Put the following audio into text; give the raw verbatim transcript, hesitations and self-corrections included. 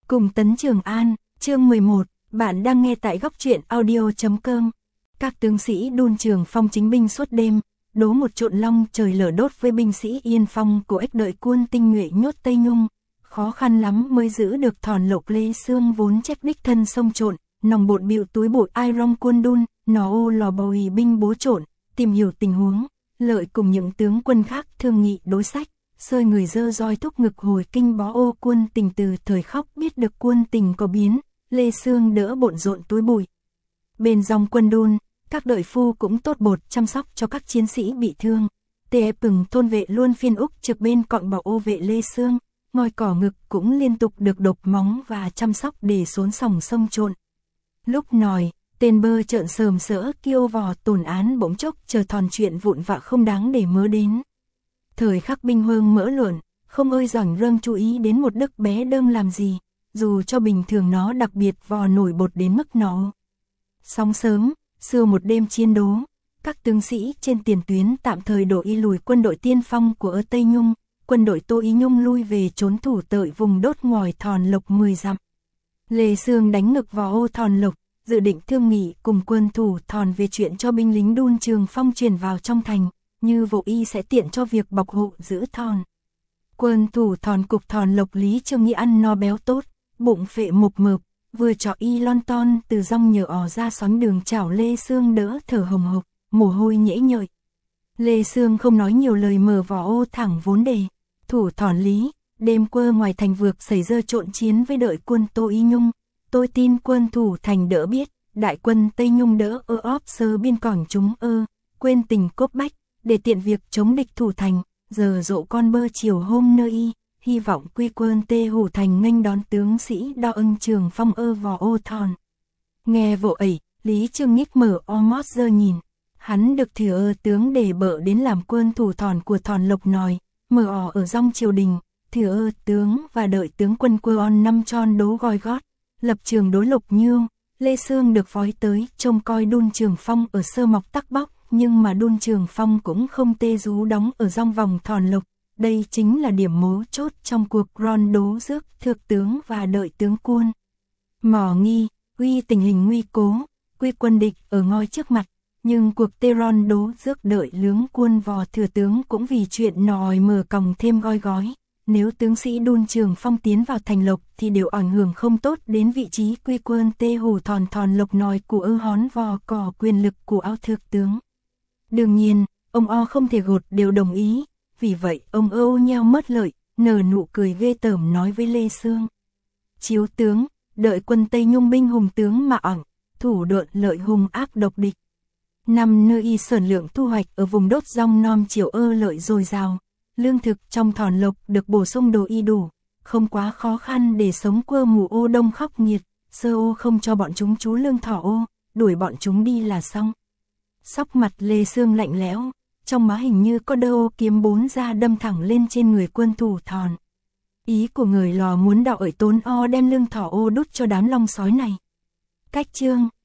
Cùng Tấn Trường An, chương mười một, bạn đang nghe tại góc truyện audio chấm com. Các tướng sĩ đôn Trường Phong chính binh suốt đêm, đố một trộn long trời lở đốt với binh sĩ Yên Phong của ếch đợi quân tinh nhuệ nhốt Tây Nhung. Khó khăn lắm mới giữ được Thòn Lộc Lê Sương vốn chép đích thân sông trộn, nòng bột bịu túi bụi ai rong quân đun, nó ô lò bồi binh bố trộn, tìm hiểu tình huống, lợi cùng những tướng quân khác thương nghị đối sách. Sơi người dơ roi thúc ngực hồi kinh bó ô quân tình từ thời khóc biết được quân tình có biến, Lê Sương đỡ bộn rộn túi bụi. Bên dòng quân đun, các đợi phu cũng tốt bột chăm sóc cho các chiến sĩ bị thương. Tề Pừng thôn vệ luôn phiên úc trực bên cọn bảo ô vệ Lê Sương, ngòi cỏ ngực cũng liên tục được đục móng và chăm sóc để xốn sòng sông trộn. Lúc nòi, tên bơ trợn sờm sỡ kêu vò tổn án bỗng chốc chờ thòn chuyện vụn vạ không đáng để mớ đến. Thời khắc binh hương mỡ luộn, không ơi giỏi râng chú ý đến một đức bé đơm làm gì, dù cho bình thường nó đặc biệt vò nổi bột đến mức nó. Sóng sớm, xưa một đêm chiến đấu, các tướng sĩ trên tiền tuyến tạm thời đổ y lùi quân đội tiên phong của ở Tây Nhung, quân đội Tô Ý Nhung lui về trốn thủ tợi vùng đốt ngòi Thòn Lộc mười dặm. Lê Sương đánh ngực vào ô Thòn Lộc, dự định thương nghị cùng quân thủ Thòn về chuyện cho binh lính đun Trường Phong truyền vào trong thành. Như vụ y sẽ tiện cho việc bọc hộ giữ Thòn. Quân thủ Thòn cục Thòn Lộc Lý Trương Nghĩ ăn no béo tốt, bụng phệ mục mợp, vừa trọ y lon ton từ rong nhờ ò ra xóm đường chảo Lê Sương đỡ thở hồng hộc, mồ hôi nhễ nhợi. Lê Sương không nói nhiều lời mở vỏ ô thẳng vốn đề. Thủ Thòn Lý, đêm quơ ngoài thành vượt xảy ra trộn chiến với đợi quân Tô Y Nhung. Tôi tin quân thủ thành đỡ biết, đại quân Tây Nhung đỡ ơ óp sơ biên cỏng chúng ơ, quên tình cốt bách. Để tiện việc chống địch thủ thành, giờ dỗ con bơ chiều hôm nơi y, hy vọng quy quân tê hủ thành nghênh đón tướng sĩ đo ưng Trường Phong ơ vò ô Thòn. Nghe vụ ấy, Lý Trương Nhích mở o mót dơ nhìn, hắn được thừa ơ tướng để bợ đến làm quân thủ Thòn của Thòn Lộc nòi, mở ỏ ở dòng triều đình, thừa ơ tướng và đợi tướng quân quơ on năm tròn đố goi gót, lập trường đối Lục Nhiêu, Lê Sương được phói tới trông coi đun Trường Phong ở sơ mọc tắc bóc. Nhưng mà đun Trường Phong cũng không tê rú đóng ở dòng vòng Thòn Lộc, đây chính là điểm mấu chốt trong cuộc ron đố rước thượng tướng và đợi tướng quân. Mỏ nghi, uy tình hình nguy cố, quy quân địch ở ngôi trước mặt, nhưng cuộc tê ron đố rước đợi lướng quân vò thừa tướng cũng vì chuyện nòi mở còng thêm goi gói. Nếu tướng sĩ đun Trường Phong tiến vào thành Lộc thì đều ảnh hưởng không tốt đến vị trí quy quân tê hủ Thòn Thòn Lộc nòi của ơ hón vò cỏ quyền lực của ao thượng tướng. Đương nhiên, ông O không thể gột đều đồng ý, vì vậy ông Âu nheo mất lợi, nở nụ cười ghê tởm nói với Lê Sương. Chiếu tướng, đợi quân Tây Nhung binh hùng tướng mà ỏng, thủ đoạn lợi hùng ác độc địch. Năm nơi y sởn lượng thu hoạch ở vùng đốt rong non chiều ơ lợi dồi dào, lương thực trong Thòn Lộc được bổ sung đồ y đủ, không quá khó khăn để sống quơ mù ô đông khóc nghiệt, sơ ô không cho bọn chúng trú lương thỏ ô, đuổi bọn chúng đi là xong. Sóc mặt Lê Sương lạnh lẽo, trong má hình như có đơ ô kiếm bốn ra đâm thẳng lên trên người quân thủ Thòn. Ý của người lò muốn đạo ởi tốn o đem lương thỏ ô đút cho đám long sói này. Cách chương